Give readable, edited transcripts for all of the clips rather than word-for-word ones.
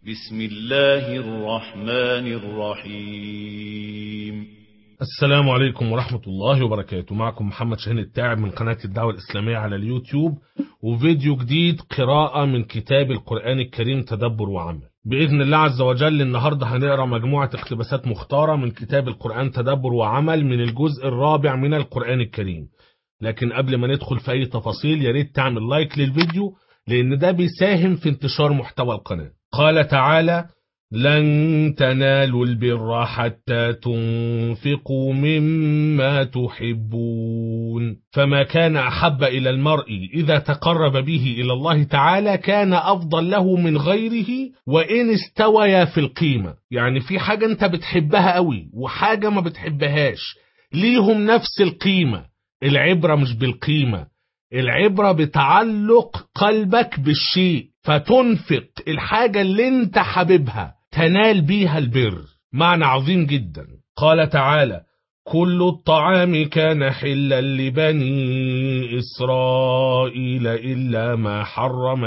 بسم الله الرحمن الرحيم. السلام عليكم ورحمة الله وبركاته. معكم محمد شاهين التاعب من قناة الدعوة الإسلامية على اليوتيوب، وفيديو جديد قراءة من كتاب القرآن الكريم تدبر وعمل. بإذن الله عز وجل النهاردة هنقرأ مجموعة اقتباسات مختارة من كتاب القرآن تدبر وعمل من الجزء الرابع من القرآن الكريم. لكن قبل ما ندخل في أي تفاصيل ياريت تعمل لايك للفيديو، لأن ده بيساهم في انتشار محتوى القناة. قال تعالى: لن تنالوا البر حتى تنفقوا مما تحبون، فما كان أحب إلى المرء إذا تقرب به إلى الله تعالى كان أفضل له من غيره وإن استويا في القيمة. يعني في حاجة أنت بتحبها قوي وحاجة ما بتحبهاش، ليهم نفس القيمة. العبرة مش بالقيمة، العبرة بتعلق قلبك بالشيء، فتنفق الحاجة اللي انت حاببها تنال بيها البر. معنى عظيم جدا. قال تعالى: كل الطعام كان حلا لبني إسرائيل إلا ما حرم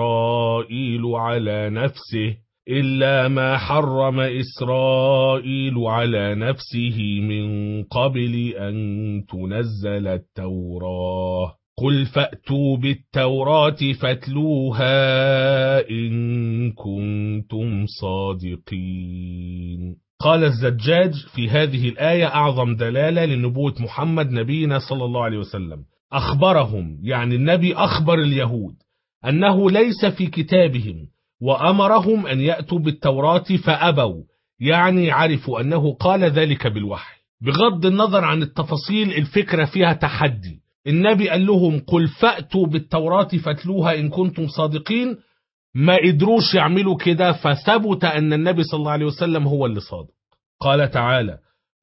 إسرائيل على نفسه من قبل أن تنزل التوراة. قل فأتوا بالتوراة فاتلوها إن كنتم صادقين. قال الزجاج في هذه الآية أعظم دلالة لنبوة محمد نبينا صلى الله عليه وسلم. أخبرهم، يعني النبي أخبر اليهود أنه ليس في كتابهم، وأمرهم أن يأتوا بالتوراة فأبوا، يعني عرفوا أنه قال ذلك بالوحي. بغض النظر عن التفاصيل الفكرة فيها تحدي. النبي قال لهم: قل فأتوا بالتوراة فاتلوها إن كنتم صادقين. ما قدروش يعملوا كده، فثبت أن النبي صلى الله عليه وسلم هو اللي صادق. قال تعالى: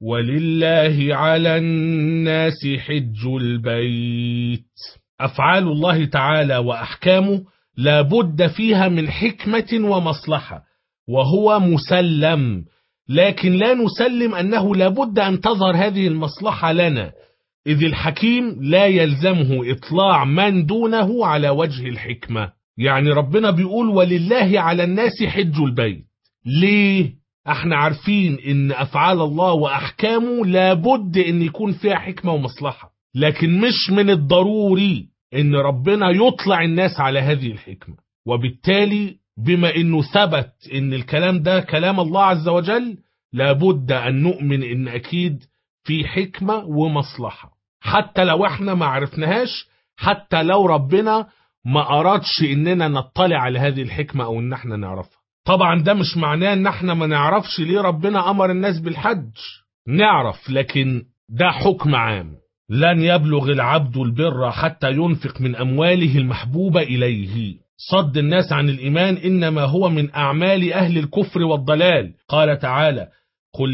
ولله على الناس حج البيت. أفعال الله تعالى وأحكامه لا بد فيها من حكمة ومصلحة، وهو مسلم، لكن لا نسلم أنه لا بد أن تظهر هذه المصلحة لنا، إذ الحكيم لا يلزمه إطلاع من دونه على وجه الحكمة. يعني ربنا بيقول: ولله على الناس حج البيت. ليه؟ احنا عارفين ان أفعال الله وأحكامه لابد ان يكون فيها حكمة ومصلحة، لكن مش من الضروري ان ربنا يطلع الناس على هذه الحكمة. وبالتالي بما انه ثبت ان الكلام ده كلام الله عز وجل، لابد ان نؤمن ان اكيد في حكمة ومصلحة، حتى لو احنا ما عرفناهاش، حتى لو ربنا ما أرادش إننا نطلع على هذه الحكمة أو إن احنا نعرفها. طبعا ده مش معناه إن احنا ما نعرفش ليه ربنا أمر الناس بالحج. نعرف، لكن ده حكم عام. لن يبلغ العبد البر حتى ينفق من أمواله المحبوبة إليه. صد الناس عن الإيمان إنما هو من أعمال أهل الكفر والضلال. قال تعالى: قل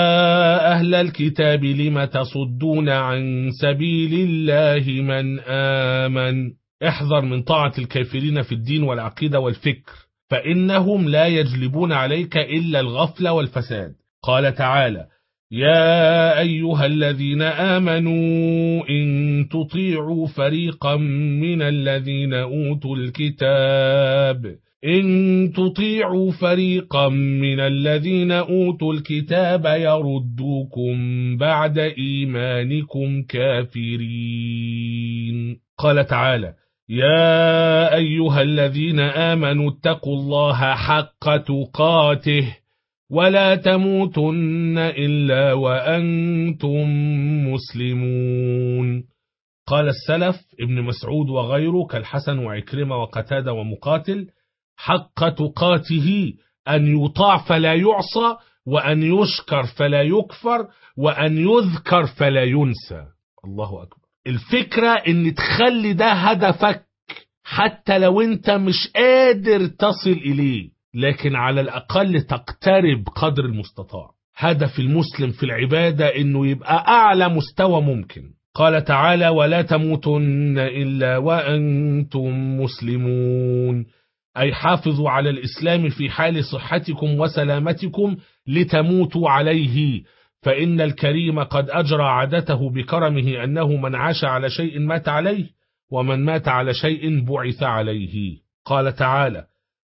يا أهل الكتاب لم تصدون عن سبيل الله من آمن. احذر من طاعة الكافرين في الدين والعقيدة والفكر، فإنهم لا يجلبون عليك إلا الغفل والفساد. قال تعالى: يا أيها الذين آمنوا إن تطيعوا فريقا من الذين أوتوا الكتاب يردوكم بعد إيمانكم كافرين. قال تعالى: يا أيها الذين آمنوا اتقوا الله حق تقاته ولا تموتن إلا وأنتم مسلمون. قال السلف ابن مسعود وغيره كالحسن وعكرمة وقتادة ومقاتل: حق تقاته أن يطاع فلا يعصى، وأن يشكر فلا يكفر، وأن يذكر فلا ينسى. الله أكبر. الفكرة ان تخلي ده هدفك، حتى لو انت مش قادر تصل اليه، لكن على الاقل تقترب قدر المستطاع. هدف المسلم في العبادة انه يبقى اعلى مستوى ممكن. قال تعالى: ولا تموتن الا وانتم مسلمون، اي حافظوا على الاسلام في حال صحتكم وسلامتكم لتموتوا عليه، فإن الكريم قد أجرى عادته بكرمه أنه من عاش على شيء مات عليه، ومن مات على شيء بعث عليه. قال تعالى: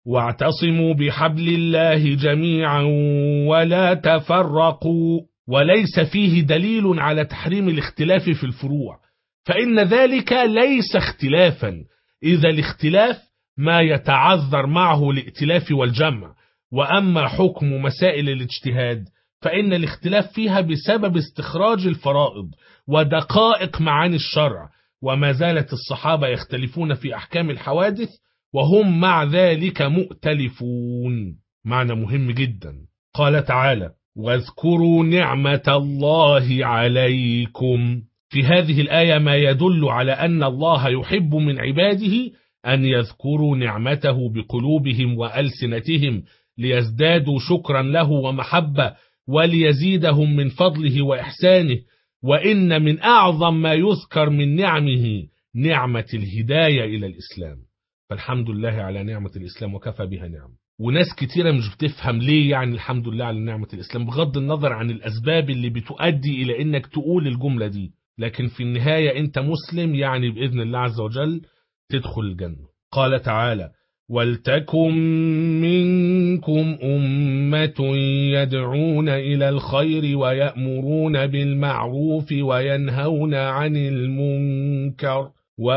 واعتصموا بحبل الله جميعا ولا تفرقوا، وليس فيه دليل على تحريم الاختلاف في الفروع، فإن ذلك ليس اختلافا، إذا الاختلاف ما يتعذر معه الائتلاف والجمع. وأما حكم مسائل الاجتهاد فإن الاختلاف فيها بسبب استخراج الفرائض ودقائق معاني الشرع، وما زالت الصحابة يختلفون في أحكام الحوادث وهم مع ذلك مؤتلفون. معنى مهم جدا. قال تعالى: واذكروا نعمة الله عليكم. في هذه الآية ما يدل على أن الله يحب من عباده أن يذكروا نعمته بقلوبهم وألسنتهم ليزدادوا شكرا له ومحبة وليزيدهم من فضله وإحسانه. وإن من أعظم ما يذكر من نعمه نعمة الهداية إلى الإسلام، فالحمد لله على نعمة الإسلام وكفى بها نعمة. وناس كتيرة مش بتفهم ليه يعني الحمد لله على نعمة الإسلام، بغض النظر عن الأسباب اللي بتؤدي إلى إنك تقول الجملة دي، لكن في النهاية أنت مسلم، يعني بإذن الله عز وجل تدخل الجنة. قال تعالى: ولتكن منكم أمة يدعون إلى الخير ويأمرون بالمعروف وينهون عن المنكر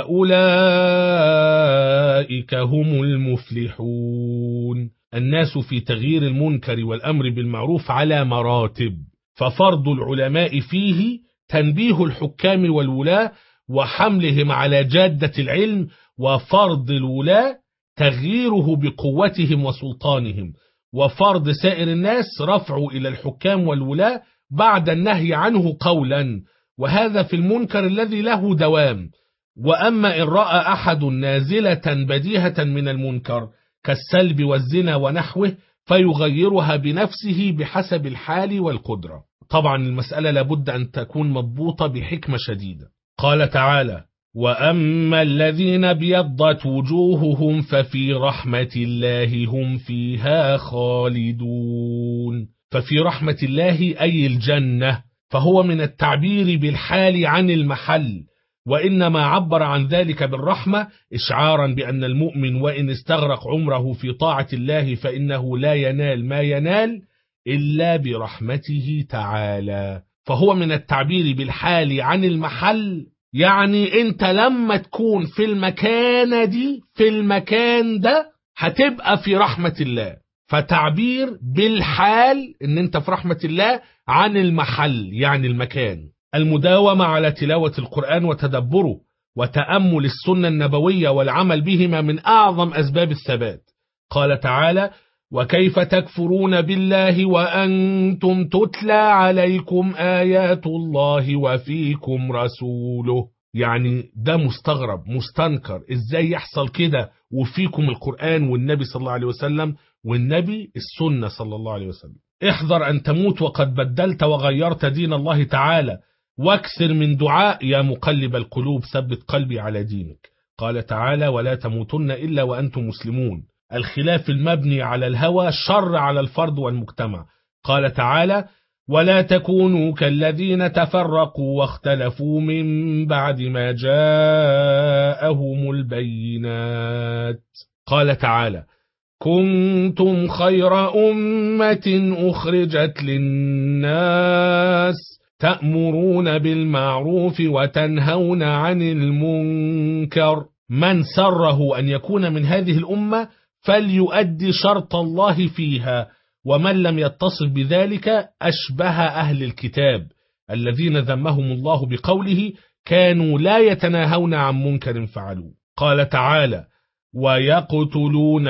وأولئك هم المفلحون. الناس في تغيير المنكر والأمر بالمعروف على مراتب، ففرض العلماء فيه تنبيه الحكام والولاة وحملهم على جادة العلم، وفرض الولاة تغييره بقوتهم وسلطانهم، وفرض سائر الناس رفعه إلى الحكام والولاة بعد النهي عنه قولا، وهذا في المنكر الذي له دوام. وأما إن رأى أحد نازلة بديهة من المنكر كالسلب والزنا ونحوه فيغيرها بنفسه بحسب الحال والقدرة. طبعا المسألة لابد أن تكون مضبوطة بحكمة شديدة. قال تعالى: وأما الذين ابيضت وجوههم ففي رحمة الله هم فيها خالدون. ففي رحمة الله أي الجنة، فهو من التعبير بالحال عن المحل، وإنما عبر عن ذلك بالرحمة إشعارا بأن المؤمن وإن استغرق عمره في طاعة الله فإنه لا ينال ما ينال إلا برحمته تعالى. فهو من التعبير بالحال عن المحل، يعني انت لما تكون في المكانة دي في المكان ده هتبقى في رحمة الله. فتعبير بالحال ان انت في رحمة الله عن المحل يعني المكان. المداومة على تلاوة القرآن وتدبره وتأمل السنة النبوية والعمل بهما من أعظم أسباب الثبات. قال تعالى: وكيف تكفرون بالله وأنتم تتلى عليكم آيات الله وفيكم رسوله. يعني ده مستغرب مستنكر، ازاي يحصل كده وفيكم القرآن والنبي صلى الله عليه وسلم، والنبي السنة صلى الله عليه وسلم. احذر أن تموت وقد بدلت وغيرت دين الله تعالى، واكثر من دعاء يا مقلب القلوب ثبت قلبي على دينك. قال تعالى: ولا تموتن إلا وأنتم مسلمون. الخلاف المبني على الهوى شر على الفرد والمجتمع. قال تعالى: ولا تكونوا كالذين تفرقوا واختلفوا من بعد ما جاءهم البينات. قال تعالى: كنتم خير أمة أخرجت للناس تأمرون بالمعروف وتنهون عن المنكر. من سره أن يكون من هذه الأمة فليؤدي شرط الله فيها، ومن لم يتصف بذلك أشبه أهل الكتاب الذين ذمهم الله بقوله: كانوا لا يتناهون عن منكر فعلوه. قال تعالى: ويقتلون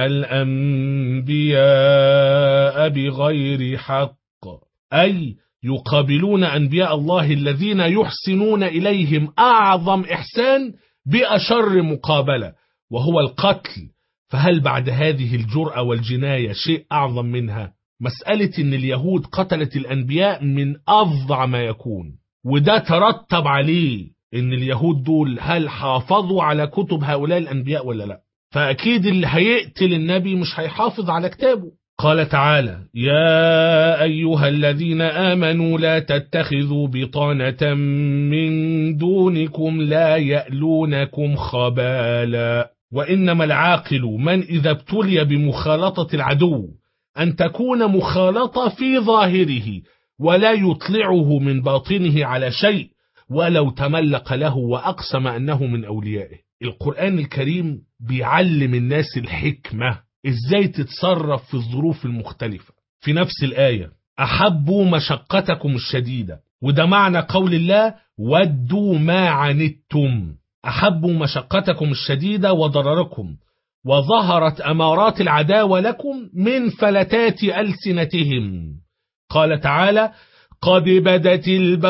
الأنبياء بغير حق، أي يقابلون أنبياء الله الذين يحسنون إليهم أعظم إحسان بأشر مقابلة وهو القتل. فهل بعد هذه الجرأة والجناية شيء أعظم منها؟ مسألة إن اليهود قتلت الأنبياء من أفظع ما يكون، وده ترتب عليه إن اليهود دول هل حافظوا على كتب هؤلاء الأنبياء ولا لا؟ فأكيد اللي هيقتل النبي مش هيحافظ على كتابه. قال تعالى: يا أيها الذين آمنوا لا تتخذوا بطانة من دونكم لا يألونكم خبالا. وإنما العاقل من إذا ابتلي بمخالطة العدو أن تكون مخالطة في ظاهره ولا يطلعه من باطنه على شيء ولو تملق له وأقسم أنه من أوليائه. القرآن الكريم بيعلم الناس الحكمة إزاي تتصرف في الظروف المختلفة. في نفس الآية أحبوا مشقتكم الشديدة، وده معنى قول الله ودوا ما عنتم. أحبوا مشقتكم الشديدة وضرركم، وظهرت أمارات العداوة لكم من فلتات ألسنتهم. قال تعالى قد بدت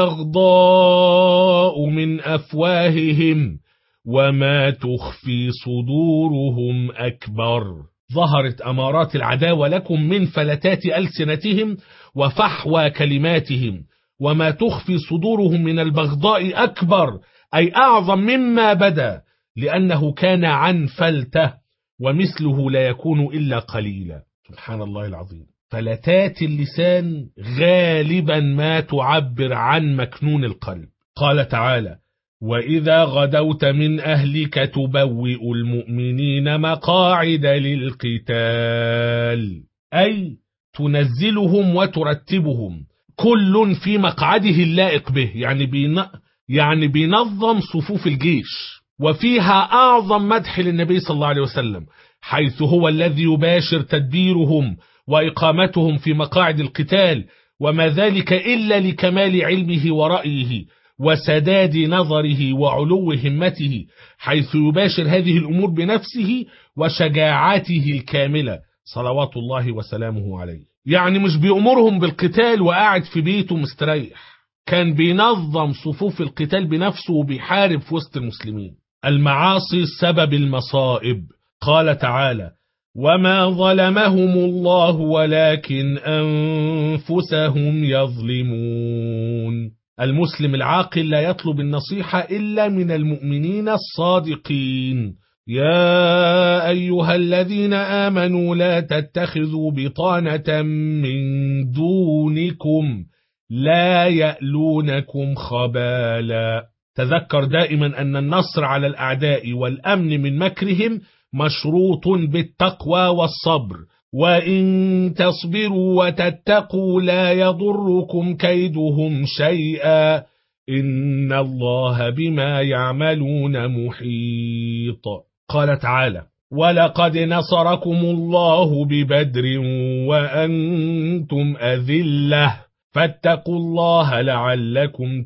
البغضاء من أفواههم وما تخفي صدورهم أكبر. ظهرت أمارات العداوة لكم من فلتات ألسنتهم وفحوى كلماتهم، وما تخفي صدورهم من البغضاء أكبر، أي أعظم مما بدا، لأنه كان عن فلته ومثله لا يكون إلا قليلا. سبحان الله العظيم. فلتات اللسان غالبا ما تعبر عن مكنون القلب. قال تعالى وإذا غدوت من أهلك تبوئ المؤمنين مقاعد للقتال، أي تنزلهم وترتبهم كل في مقعده اللائق به، يعني بينظم صفوف الجيش. وفيها أعظم مدح للنبي صلى الله عليه وسلم، حيث هو الذي يباشر تدبيرهم وإقامتهم في مقاعد القتال، وما ذلك إلا لكمال علمه ورأيه وسداد نظره وعلو همته، حيث يباشر هذه الأمور بنفسه وشجاعته الكاملة صلوات الله وسلامه عليه. يعني مش بيأمرهم بالقتال وقاعد في بيته مستريح، كان بينظم صفوف القتال بنفسه وبيحارب في وسط المسلمين. المعاصي سبب المصائب. قال تعالى وما ظلمهم الله ولكن أنفسهم يظلمون. المسلم العاقل لا يطلب النصيحة إلا من المؤمنين الصادقين. يا أيها الذين آمنوا لا تتخذوا بطانة من دونكم لا يألونكم خبالا. تذكر دائما أن النصر على الأعداء والأمن من مكرهم مشروط بالتقوى والصبر، وإن تصبروا وتتقوا لا يضركم كيدهم شيئا إن الله بما يعملون محيط. قال تعالى ولقد نصركم الله ببدر وأنتم أذلة فاتقوا الله لعلكم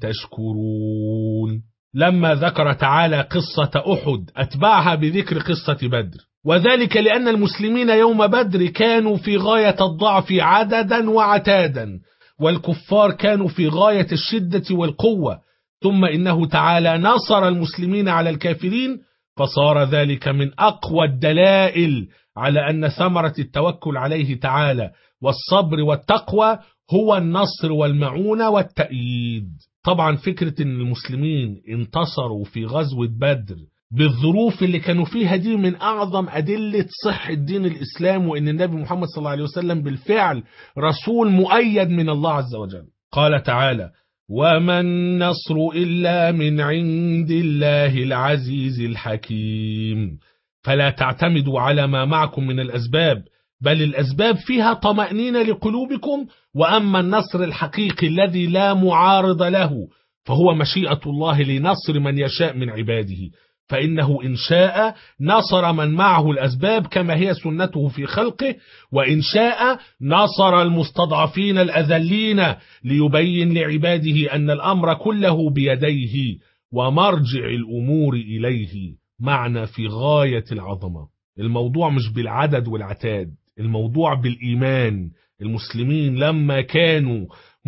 تشكرون. لما ذكر تعالى قصة أحد أتبعها بذكر قصة بدر، وذلك لأن المسلمين يوم بدر كانوا في غاية الضعف عددا وعتادا، والكفار كانوا في غاية الشدة والقوة، ثم إنه تعالى نصر المسلمين على الكافرين، فصار ذلك من أقوى الدلائل على أن ثمرة التوكل عليه تعالى والصبر والتقوى هو النصر والمعونة والتأييد. طبعا فكرة أن المسلمين انتصروا في غزوة بدر بالظروف اللي كانوا فيها دي من أعظم أدلة صحة دين الإسلام، وأن النبي محمد صلى الله عليه وسلم بالفعل رسول مؤيد من الله عز وجل. قال تعالى وما النصر إلا من عند الله العزيز الحكيم. فلا تعتمدوا على ما معكم من الأسباب، بل الأسباب فيها طمأنينة لقلوبكم، وأما النصر الحقيقي الذي لا معارض له فهو مشيئة الله لنصر من يشاء من عباده، فإنه إن شاء نصر من معه الأسباب كما هي سنته في خلقه، وإن شاء نصر المستضعفين الأذلين ليبين لعباده أن الأمر كله بيديه ومرجع الأمور إليه. معنى في غاية العظمة. الموضوع مش بالعدد والعتاد، الموضوع بالإيمان. المسلمين لما كانوا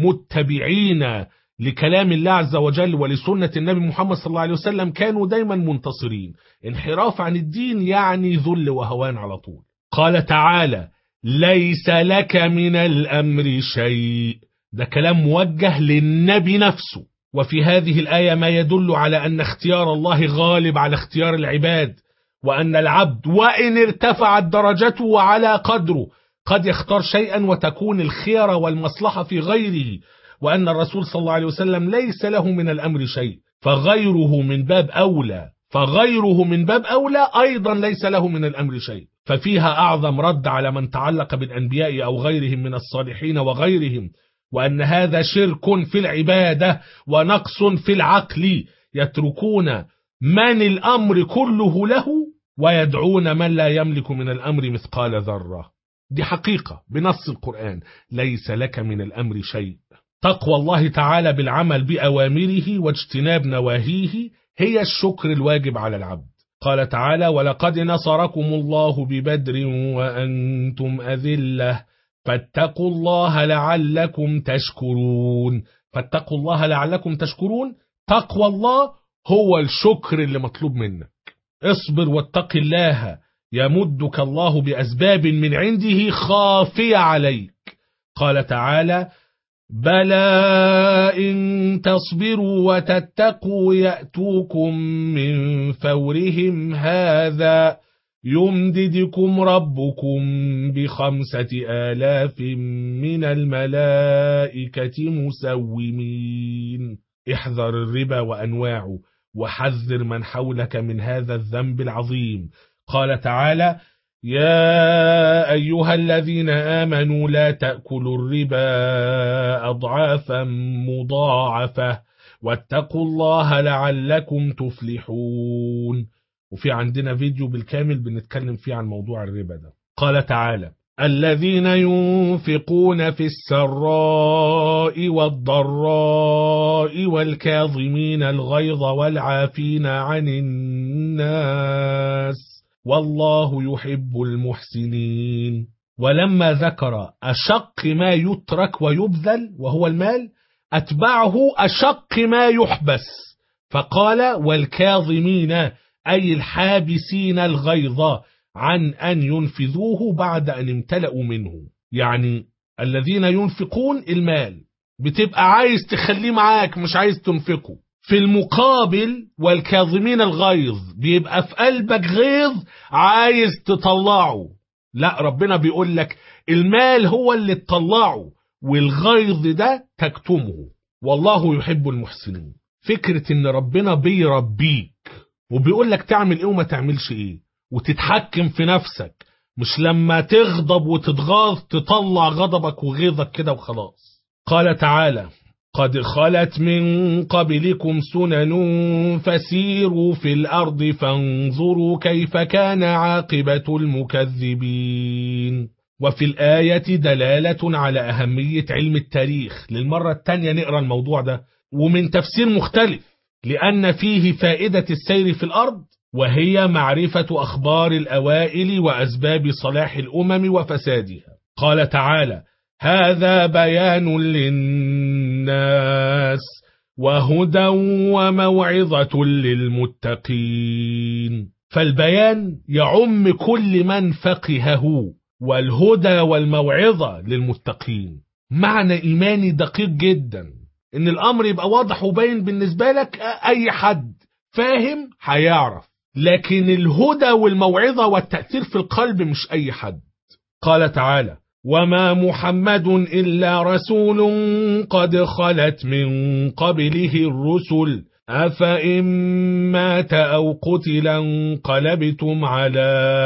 متبعين لكلام الله عز وجل ولسنة النبي محمد صلى الله عليه وسلم كانوا دايما منتصرين. انحراف عن الدين يعني ذل وهوان على طول. قال تعالى ليس لك من الأمر شيء، ده كلام موجه للنبي نفسه. وفي هذه الآية ما يدل على أن اختيار الله غالب على اختيار العباد، وأن العبد وإن ارتفعت درجته وعلى قدره قد يختار شيئا وتكون الخير والمصلحة في غيره، وأن الرسول صلى الله عليه وسلم ليس له من الأمر شيء، فغيره من باب أولى. فغيره من باب أولى أيضا ليس له من الأمر شيء. ففيها أعظم رد على من تعلق بالأنبياء أو غيرهم من الصالحين وغيرهم، وأن هذا شرك في العبادة ونقص في العقل، يتركون من الأمر كله له ويدعون من لا يملك من الأمر مثقال ذرة. دي حقيقة بنص القرآن، ليس لك من الأمر شيء. تقوى الله تعالى بالعمل بأوامره واجتناب نواهيه هي الشكر الواجب على العبد. قال تعالى: ولقد نصركم الله ببدر وأنتم أذلة فاتقوا الله لعلكم تشكرون. فاتقوا الله لعلكم تشكرون، تقوى الله هو الشكر اللي مطلوب منك. اصبر واتق الله يمدك الله بأسباب من عنده خافية عليك. قال تعالى: بلى إن تصبروا وتتقوا يأتوكم من فورهم هذا يمددكم ربكم ب5,000 من الملائكة مسومين. احذر الربا وأنواعه وحذر من حولك من هذا الذنب العظيم. قال تعالى: يا أيها الذين آمنوا لا تأكلوا الربا أضعافا مضاعفة واتقوا الله لعلكم تفلحون. وفي عندنا فيديو بالكامل بنتكلم فيه عن موضوع الربا ده. قال تعالى: الذين ينفقون في السراء والضراء والكاظمين الغيظ والعافين عن الناس والله يحب المحسنين. ولما ذكر أشق ما يترك ويبذل وهو المال، أتبعه أشق ما يحبس، فقال: والكاظمين، أي الحابسين الغيظ عن أن ينفذوه بعد أن امتلأوا منه. يعني الذين ينفقون المال بتبقى عايز تخليه معاك، مش عايز تنفقه. في المقابل والكاظمين الغيظ بيبقى في قلبك غيظ عايز تطلعه. لا، ربنا بيقول لك المال هو اللي تطلعه والغيظ ده تكتمه، والله يحب المحسنين. فكرة ان ربنا بيربيك وبيقول لك تعمل ايه وما تعملش ايه، وتتحكم في نفسك، مش لما تغضب وتتغاظ تطلع غضبك وغيظك كده وخلاص. قال تعالى: قد خلت من قبلكم سنن فسيروا في الأرض فانظروا كيف كان عاقبة المكذبين. وفي الآية دلالة على أهمية علم التاريخ. للمرة الثانية نقرأ الموضوع ده ومن تفسير مختلف، لأن فيه فائدة السير في الأرض، وهي معرفة أخبار الأوائل وأسباب صلاح الأمم وفسادها. قال تعالى: هذا بيان للناس وهدى وموعظة للمتقين. فالبيان يعم كل من فقهه، والهدى والموعظة للمتقين. معنى إيماني دقيق جدا، إن الأمر يبقى واضح وباين بالنسبة لك، أي حد فاهم هيعرف، لكن الهدى والموعظة والتأثير في القلب مش أي حد. قال تعالى: وما محمد إلا رسول قد خلت من قبله الرسل أفإن مات أو قتل انقلبتم على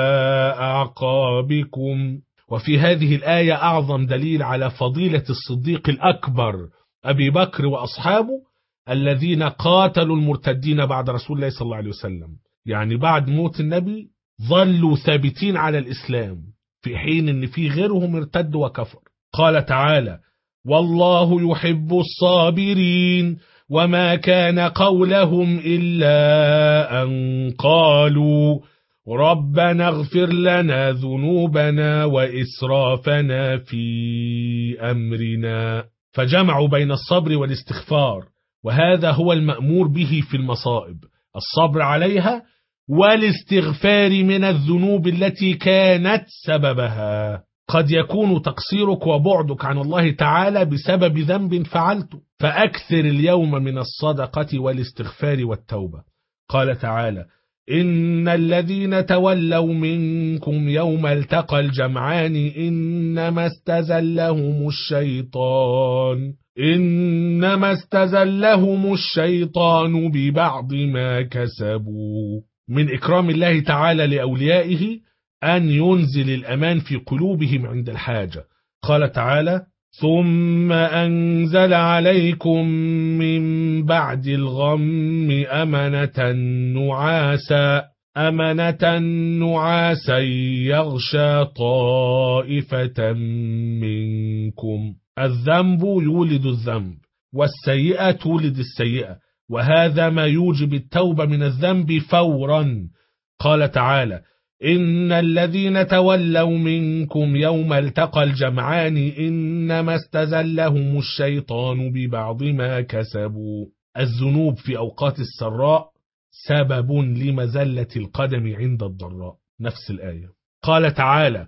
أعقابكم. وفي هذه الآية أعظم دليل على فضيلة الصديق الأكبر أبي بكر وأصحابه الذين قاتلوا المرتدين بعد رسول الله صلى الله عليه وسلم. يعني بعد موت النبي ظلوا ثابتين على الإسلام، في حين ان في غيرهم ارتد وكفر. قال تعالى: والله يحب الصابرين وما كان قولهم إلا أن قالوا ربنا اغفر لنا ذنوبنا وإسرافنا في أمرنا. فجمعوا بين الصبر والاستغفار، وهذا هو المأمور به في المصائب، الصبر عليها والاستغفار من الذنوب التي كانت سببها. قد يكون تقصيرك وبعدك عن الله تعالى بسبب ذنب فعلته، فأكثر اليوم من الصدقة والاستغفار والتوبة. قال تعالى: إن الذين تولوا منكم يوم التقى الجمعان إنما استزلهم الشيطان إنما استزلهم الشيطان ببعض ما كسبوا. من إكرام الله تعالى لأوليائه أن ينزل الأمان في قلوبهم عند الحاجة. قال تعالى: ثم أنزل عليكم من بعد الغم أمنة نعاسا يغشى طائفة منكم. الذنب يولد الذنب، والسيئة تولد السيئة، وهذا ما يوجب التوبة من الذنب فورا. قال تعالى: إن الذين تولوا منكم يوم التقى الجمعان إنما استزلهم الشيطان ببعض ما كسبوا. الذنوب في أوقات السراء سبب لمزلة القدم عند الضراء. نفس الآية. قال تعالى: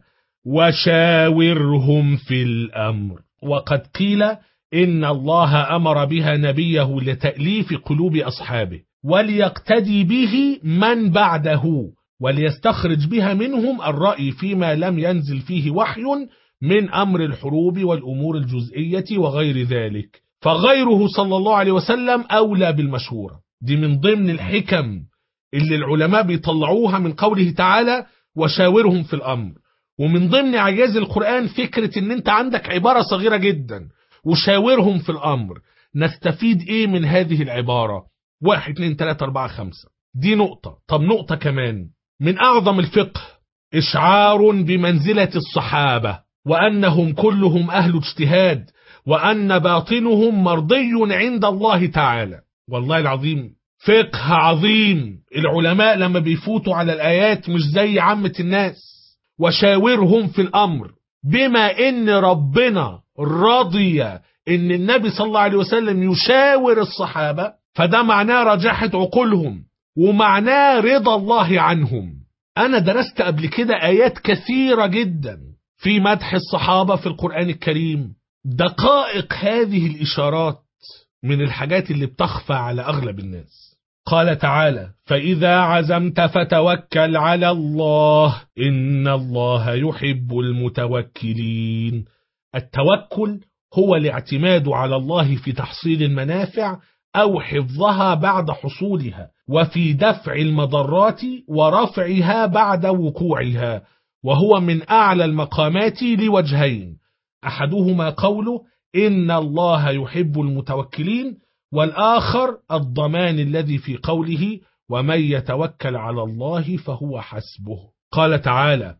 وشاورهم في الأمر. وقد قيل إن الله أمر بها نبيه لتأليف قلوب أصحابه، وليقتدي به من بعده، وليستخرج بها منهم الرأي فيما لم ينزل فيه وحي من أمر الحروب والأمور الجزئية وغير ذلك، فغيره صلى الله عليه وسلم أولى بالمشورة. دي من ضمن الحكم اللي العلماء بيطلعوها من قوله تعالى: وشاورهم في الأمر. ومن ضمن عجائز القرآن فكرة ان انت عندك عبارة صغيرة جدا، وشاورهم في الأمر. نستفيد ايه من هذه العبارة؟ 1 2 3 4 5. دي نقطة. طب نقطة كمان من أعظم الفقه: إشعار بمنزلة الصحابة، وأنهم كلهم أهل اجتهاد، وأن باطنهم مرضي عند الله تعالى. والله العظيم فقه عظيم. العلماء لما بيفوتوا على الآيات مش زي عامة الناس. وشاورهم في الأمر، بما إن ربنا رضي إن النبي صلى الله عليه وسلم يشاور الصحابة، فده معناه رجاحة عقولهم، ومعناه رضا الله عنهم. أنا درست قبل كده آيات كثيرة جدا في مدح الصحابة في القرآن الكريم. دقائق هذه الإشارات من الحاجات اللي بتخفى على أغلب الناس. قال تعالى: فإذا عزمت فتوكل على الله إن الله يحب المتوكلين. التوكل هو الاعتماد على الله في تحصيل المنافع أو حفظها بعد حصولها، وفي دفع المضرات ورفعها بعد وقوعها، وهو من أعلى المقامات لوجهين: أحدهما قوله إن الله يحب المتوكلين، والآخر الضمان الذي في قوله ومن يتوكل على الله فهو حسبه. قال تعالى: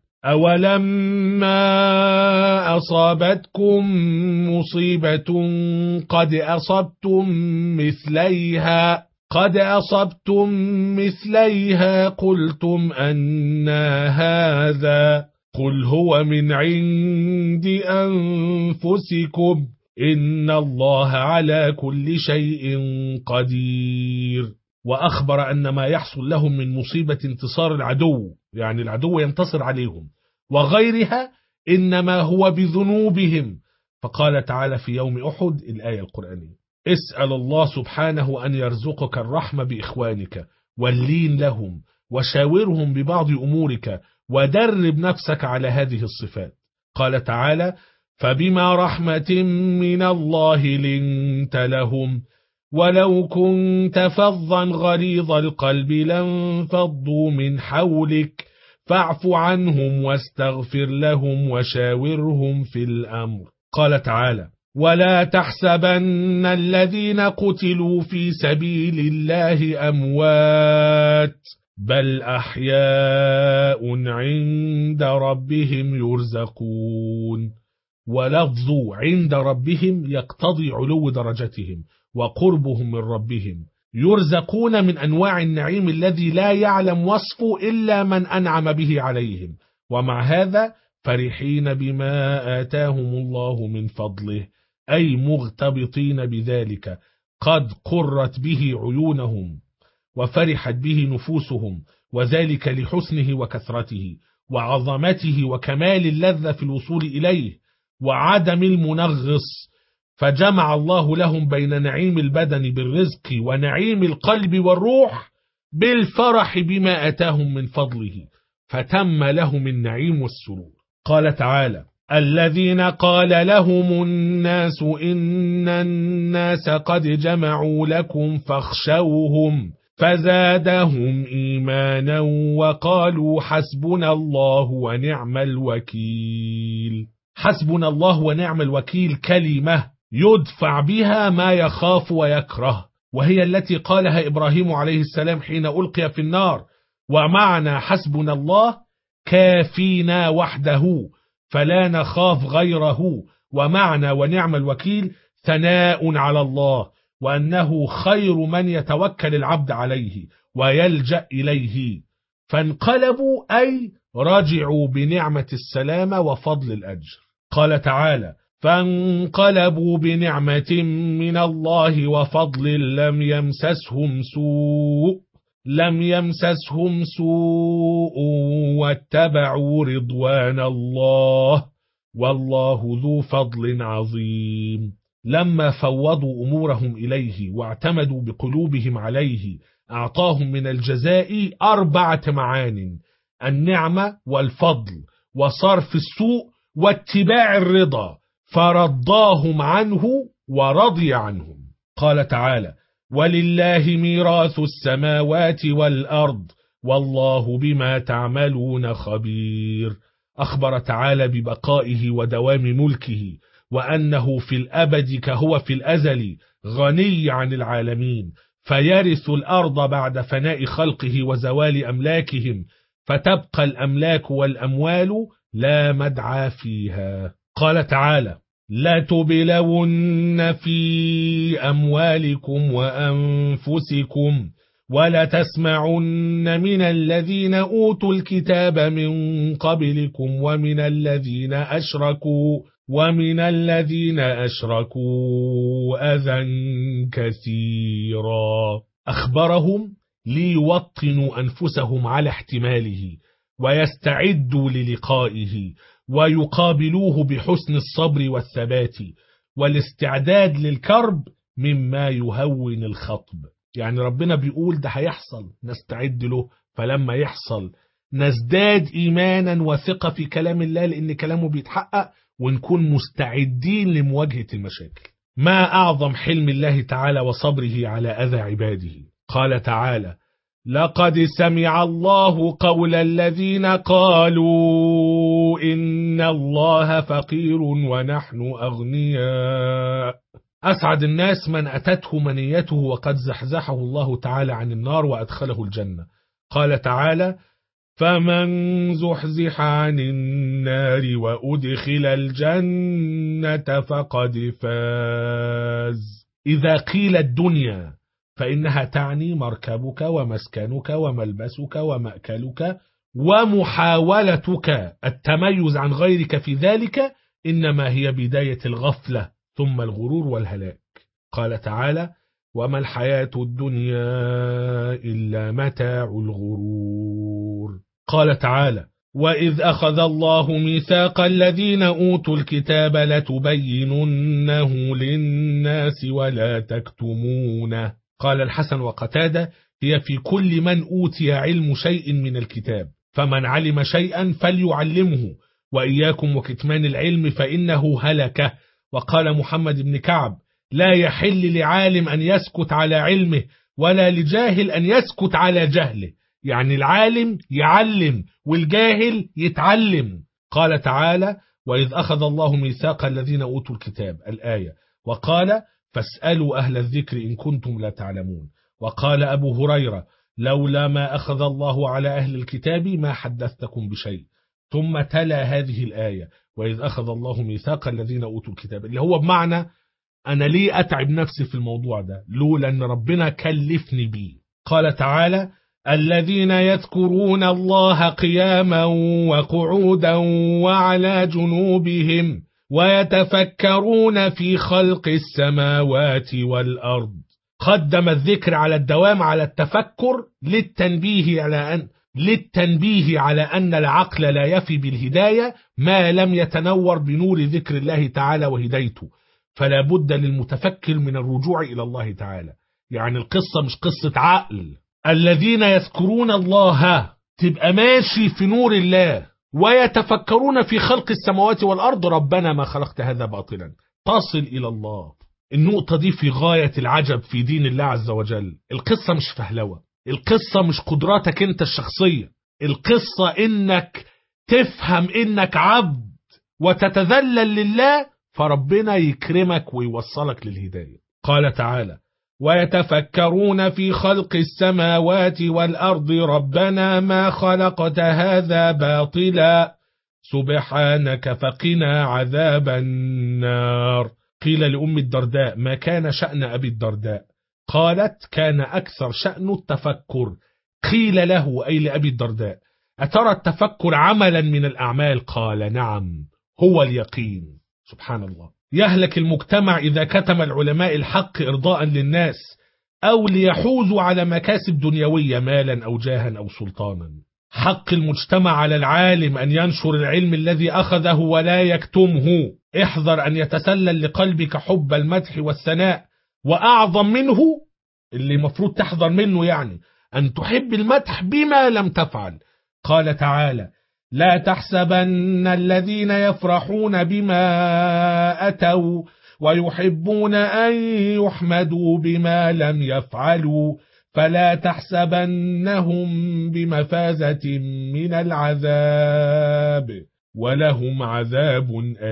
أولما أصابتكم مصيبة قد أصبتم مثليها قلتم أنى هذا قل هو من عند أنفسكم إن الله على كل شيء قدير. وأخبر أن ما يحصل لهم من مصيبة انتصار العدو، يعني العدو ينتصر عليهم، وغيرها إنما هو بذنوبهم. فقال تعالى في يوم أحد، الآية القرآنية: اسأل الله سبحانه أن يرزقك الرحمة بإخوانك واللين لهم، وشاورهم ببعض أمورك، ودرب نفسك على هذه الصفات. قال تعالى: فبما رحمة من الله لنت لهم ولو كنت فظا غليظ القلب لانفضوا من حولك فاعف عنهم واستغفر لهم وشاورهم في الأمر. قال تعالى: ولا تحسبن الذين قتلوا في سبيل الله أموات بل أحياء عند ربهم يرزقون. ولفظ عند ربهم يقتضي علو درجتهم وقربهم من ربهم. يرزقون من أنواع النعيم الذي لا يعلم وصفه إلا من أنعم به عليهم، ومع هذا فرحين بما آتاهم الله من فضله، أي مغتبطين بذلك، قد قرت به عيونهم وفرحت به نفوسهم، وذلك لحسنه وكثرته وعظمته وكمال اللذة في الوصول إليه وعدم المنغص. فجمع الله لهم بين نعيم البدن بالرزق ونعيم القلب والروح بالفرح بما أتاهم من فضله، فتم لهم النعيم والسرور. قال تعالى: الذين قال لهم الناس إن الناس قد جمعوا لكم فاخشوهم فزادهم إيمانا وقالوا حسبنا الله ونعم الوكيل. حسبنا الله ونعم الوكيل كلمة يدفع بها ما يخاف ويكره، وهي التي قالها إبراهيم عليه السلام حين ألقي في النار، ومعنى حسبنا الله كافينا وحده فلا نخاف غيره، ومعنى ونعم الوكيل ثناء على الله وأنه خير من يتوكل العبد عليه ويلجأ إليه. فانقلبوا أي رجعوا بنعمة السلامة وفضل الأجر. قال تعالى فانقلبوا بنعمة من الله وفضل لم يمسسهم سوء واتبعوا رضوان الله والله ذو فضل عظيم. لما فوضوا أمورهم إليه واعتمدوا بقلوبهم عليه أعطاهم من الجزاء 4 معان: النعمة والفضل وصرف السوء واتباع الرضا، فرضاهم عنه ورضي عنهم. قال تعالى ولله ميراث السماوات والأرض والله بما تعملون خبير. أخبر تعالى ببقائه ودوام ملكه، وأنه في الأبد كهو في الأزل غني عن العالمين، فيرث الأرض بعد فناء خلقه وزوال أملاكهم، فتبقى الأملاك والأموال لا مدعى فيها. قال تعالى لتبلون في أموالكم وأنفسكم ولتسمعن من الذين أوتوا الكتاب من قبلكم ومن الذين أشركوا أذى كثيرا. أخبرهم ليوطنوا أنفسهم على احتماله ويستعدوا للقائه ويقابلوه بحسن الصبر والثبات والاستعداد للكرب مما يهون الخطب. يعني ربنا بيقول ده هيحصل، نستعد له، فلما يحصل نزداد إيمانا وثقة في كلام الله لأن كلامه بيتحقق، ونكون مستعدين لمواجهة المشاكل. ما أعظم حلم الله تعالى وصبره على أذى عباده. قال تعالى لقد سمع الله قول الذين قالوا إن الله فقير ونحن أغنياء. أسعد الناس من أتته منيته وقد زحزحه الله تعالى عن النار وأدخله الجنة. قال تعالى فمن زحزح عن النار وأدخل الجنة فقد فاز. إذا قيل الدنيا فإنها تعني مركبك ومسكنك وملبسك ومأكلك ومحاولتك التميز عن غيرك في ذلك، إنما هي بداية الغفلة ثم الغرور والهلاك. قال تعالى وما الحياة الدنيا إلا متاع الغرور. قال تعالى وإذ أخذ الله ميثاق الذين أوتوا الكتاب لتبيننه للناس ولا تكتمونه. قال الحسن وقتادة هي في كل من أوتي علم شيء من الكتاب، فمن علم شيئا فليعلمه، وإياكم وكتمان العلم فإنه هلكه. وقال محمد بن كعب لا يحل لعالم أن يسكت على علمه ولا لجاهل أن يسكت على جهله، يعني العالم يعلم والجاهل يتعلم. قال تعالى وإذ أخذ الله ميثاق الذين أوتوا الكتاب الآية، وقال فاسألوا أهل الذكر إن كنتم لا تعلمون. وقال أبو هريرة لولا ما أخذ الله على أهل الكتاب ما حدثتكم بشيء. ثم تلا هذه الآية وإذ أخذ الله ميثاق الذين أوتوا الكتاب، اللي هو بمعنى أنا ليه أتعب نفسي في الموضوع ده لولا أن ربنا كلفني بيه. قال تعالى الذين يذكرون الله قياما وقعودا وعلى جنوبهم ويتفكرون في خلق السماوات والأرض. قدم الذكر على الدوام على التفكر للتنبيه على أن العقل لا يفي بالهداية ما لم يتنور بنور ذكر الله تعالى وهدايته، فلا بد للمتفكر من الرجوع إلى الله تعالى. يعني القصة مش قصة عقل. الذين يذكرون الله تبقى ماشي في نور الله ويتفكرون في خلق السماوات والأرض ربنا ما خلقت هذا باطلا. تصل إلى الله. النقطة دي في غاية العجب في دين الله عز وجل. القصة مش فهلوة، القصة مش قدراتك انت الشخصية، القصة انك تفهم انك عبد وتتذلل لله، فربنا يكرمك ويوصلك للهداية. قال تعالى: ويتفكرون في خلق السماوات والأرض ربنا ما خلقت هذا باطلا سبحانك فقنا عذاب النار. قيل لأم الدرداء: ما كان شأن أبي الدرداء؟ قالت: كان أكثر شأنه التفكر. قيل له: أي لأبي الدرداء: أترى التفكر عملا من الأعمال؟ قال: نعم، هو اليقين. سبحان الله. يهلك المجتمع إذا كتم العلماء الحق إرضاء للناس أو ليحوزوا على مكاسب دنيوية، مالا أو جاها أو سلطانا. حق المجتمع على العالم أن ينشر العلم الذي أخذه ولا يكتمه. احذر أن يتسلل لقلبك حب المدح والثناء، وأعظم منه اللي مفروض تحذر منه يعني أن تحب المدح بما لم تفعل. قال تعالى: لا تحسبن الذين يفرحون بما أتوا ويحبون أن يحمدوا بما لم يفعلوا فلا تحسبنهم بمفازة من العذاب ولهم عذاب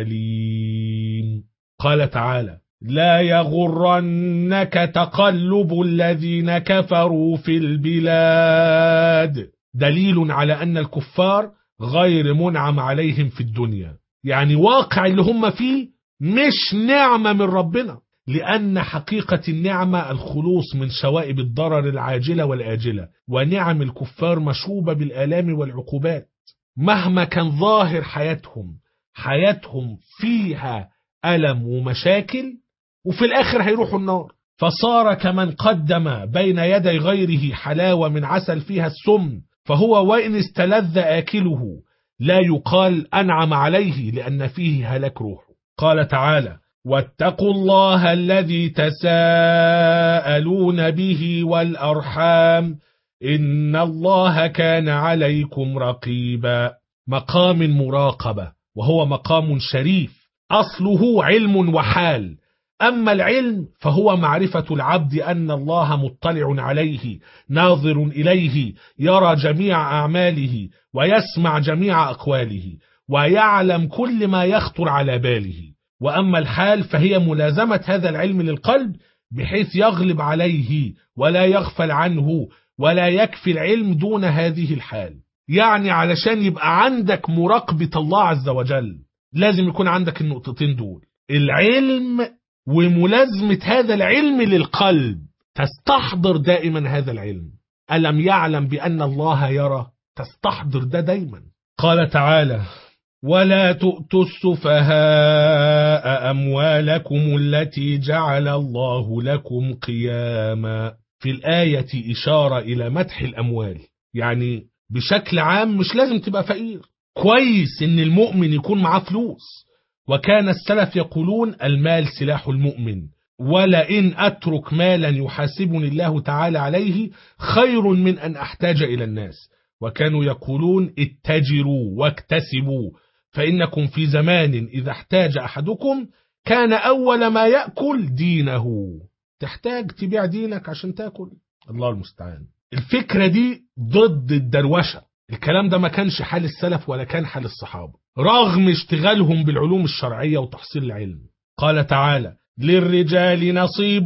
أليم. قال تعالى: لا يغرنك تقلب الذين كفروا في البلاد. دليل على أن الكفار غير منعم عليهم في الدنيا، يعني واقع اللي هم فيه مش نعمة من ربنا، لأن حقيقة النعمة الخلوص من شوائب الضرر العاجلة والآجلة، ونعم الكفار مشوبة بالآلام والعقوبات. مهما كان ظاهر حياتهم فيها ألم ومشاكل، وفي الآخر هيروحوا النار. فصار كمن قدم بين يدي غيره حلاوة من عسل فيها السم، فهو وإن استلذ آكله لا يقال أنعم عليه، لأن فيه هلاك روحه. قال تعالى: واتقوا الله الذي تساءلون به والأرحام إن الله كان عليكم رقيبا. مقام مراقبة، وهو مقام شريف، أصله علم وحال. أما العلم فهو معرفة العبد أن الله مطلع عليه ناظر إليه، يرى جميع أعماله ويسمع جميع أقواله ويعلم كل ما يخطر على باله. وأما الحال فهي ملازمة هذا العلم للقلب بحيث يغلب عليه ولا يغفل عنه، ولا يكفي العلم دون هذه الحال. يعني علشان يبقى عندك مراقبة الله عز وجل لازم يكون عندك النقطتين دول: العلم وملازمة هذا العلم للقلب، تستحضر دائما هذا العلم. ألم يعلم بأن الله يرى؟ تستحضر ده دايما. قال تعالى: ولا تؤتوا السفهاء أموالكم التي جعل الله لكم قياما. في الآية إشارة إلى مدح الأموال، يعني بشكل عام مش لازم تبقى فقير، كويس إن المؤمن يكون معاه فلوس. وكان السلف يقولون: المال سلاح المؤمن، ولئن أترك مالا يحاسبني الله تعالى عليه خير من أن أحتاج إلى الناس. وكانوا يقولون: اتجروا واكتسبوا، فإنكم في زمان إذا احتاج أحدكم كان أول ما يأكل دينه. تحتاج تبيع دينك عشان تأكل؟ الله المستعان. الفكرة دي ضد الدروشة. الكلام ده ما كانش حال السلف ولا كان حال الصحابة رغم اشتغالهم بالعلوم الشرعية وتحصيل العلم. قال تعالى: للرجال نصيب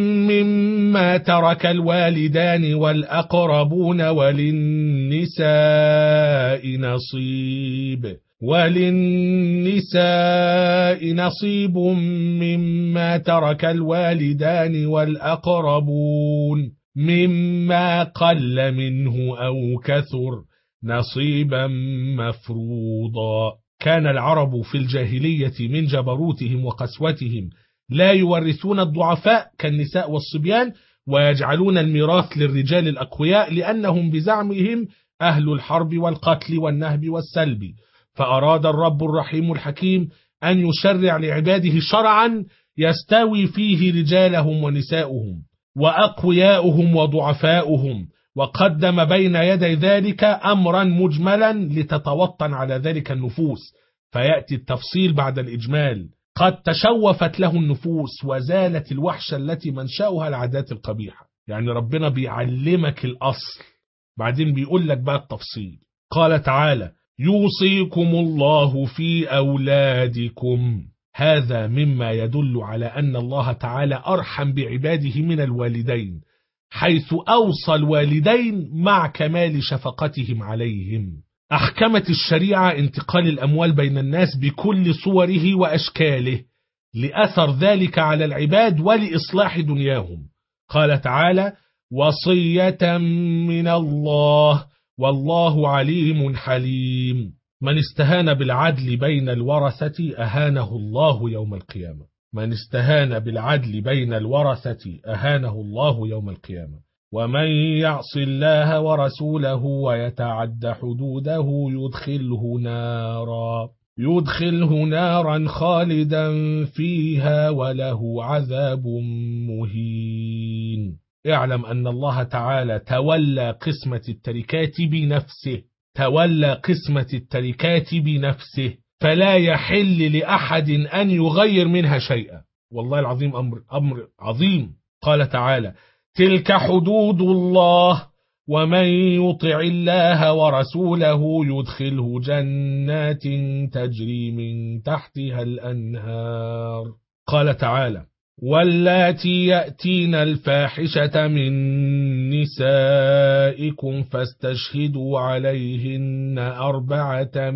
مما ترك الوالدان والأقربون وللنساء نصيب مما ترك الوالدان والأقربون مما قل منه أو كثر نصيبا مفروضا. كان العرب في الجاهلية من جبروتهم وقسوتهم لا يورثون الضعفاء كالنساء والصبيان، ويجعلون الميراث للرجال الأقوياء لأنهم بزعمهم أهل الحرب والقتل والنهب والسلب. فأراد الرب الرحيم الحكيم أن يشرع لعباده شرعا يستوي فيه رجالهم ونساؤهم وأقوياؤهم وضعفاؤهم، وقدم بين يدي ذلك أمرا مجملا لتتوطن على ذلك النفوس، فيأتي التفصيل بعد الإجمال. قد تشوفت له النفوس وزالت الوحشة التي منشأها العادات القبيحة. يعني ربنا بيعلمك الأصل، بعدين بيقول لك بقى التفصيل. قال تعالى: يوصيكم الله في أولادكم. هذا مما يدل على أن الله تعالى أرحم بعباده من الوالدين، حيث أوصى الوالدين مع كمال شفقتهم عليهم. أحكمت الشريعة انتقال الأموال بين الناس بكل صوره وأشكاله لأثر ذلك على العباد ولإصلاح دنياهم. قال تعالى: وصية من الله والله عليم حليم. من استهان بالعدل بين الورثة أهانه الله يوم القيامة. من استهان بالعدل بين الورثة أهانه الله يوم القيامة. ومن يعص الله ورسوله ويتعد حدوده يدخله نارا خالدا فيها وله عذاب مهين. اعلم أن الله تعالى تولى قسمة التركات بنفسه، فلا يحل لأحد أن يغير منها شيئا. والله العظيم أمر عظيم. قال تعالى: تلك حدود الله ومن يطع الله ورسوله يدخله جنات تجري من تحتها الأنهار. قال تعالى: واللاتي يأتين الفاحشة من نسائكم فاستشهدوا عليهن 4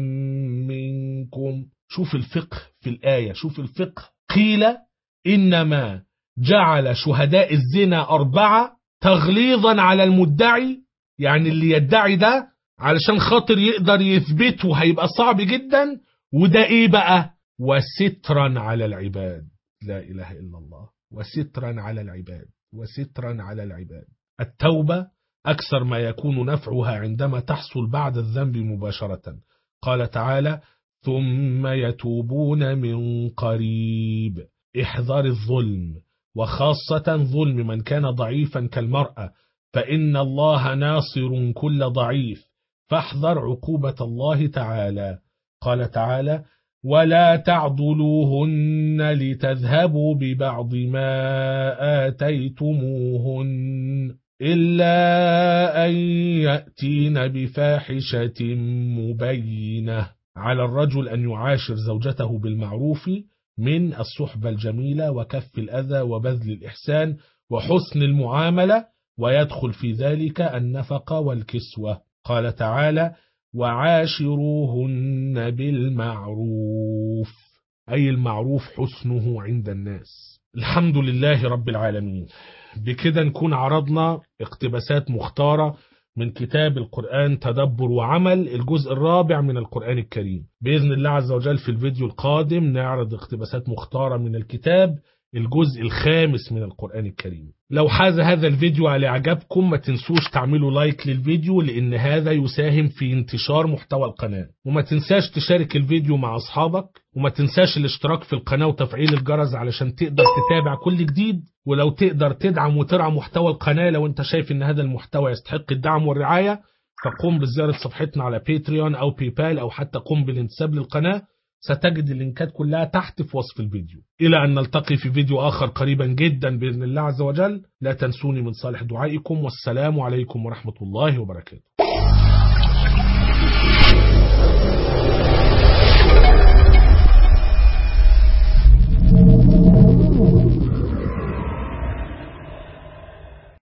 منكم. شوف الفقه في الآية، شوف الفقه. قيل إنما جعل شهداء الزنا 4 تغليظا على المدعي، يعني اللي يدعي ده علشان خاطر يقدر يثبته هيبقى صعب جدا، وده ايه بقى؟ وسترا على العباد. لا إله إلا الله. وسترا على العباد. التوبة أكثر ما يكون نفعها عندما تحصل بعد الذنب مباشرة. قال تعالى: ثم يتوبون من قريب. احذر الظلم، وخاصة ظلم من كان ضعيفا كالمرأة، فإن الله ناصر كل ضعيف، فاحذر عقوبة الله تعالى. قال تعالى: ولا تعضلوهن لتذهبوا ببعض ما آتيتموهن إلا أن يأتين بفاحشة مبينة. على الرجل أن يعاشر زوجته بالمعروف من الصحبة الجميلة وكف الأذى وبذل الإحسان وحسن المعاملة، ويدخل في ذلك النفقة والكسوة. قال تعالى: وعاشروهن بالمعروف، أي المعروف حسنه عند الناس. الحمد لله رب العالمين. بكده نكون عرضنا اقتباسات مختارة من كتاب القرآن تدبر وعمل، الجزء الرابع من القرآن الكريم. بإذن الله عز وجل في الفيديو القادم نعرض اقتباسات مختارة من الكتاب الجزء الخامس من القرآن الكريم. لو حاز هذا الفيديو على إعجابكم ما تنسوش تعملوا لايك للفيديو، لأن هذا يساهم في انتشار محتوى القناة. وما تنساش تشارك الفيديو مع أصحابك، وما تنساش الاشتراك في القناة وتفعيل الجرس علشان تقدر تتابع كل جديد. ولو تقدر تدعم وترعى محتوى القناة، لو انت شايف ان هذا المحتوى يستحق الدعم والرعاية، فقم بزيارة صفحتنا على باتريون أو بايبال، أو حتى قم بالانتساب للقناة. ستجد اللينكات كلها تحت في وصف الفيديو. إلى أن نلتقي في فيديو آخر قريبا جدا بإذن الله عز وجل، لا تنسوني من صالح دعائكم، والسلام عليكم ورحمة الله وبركاته.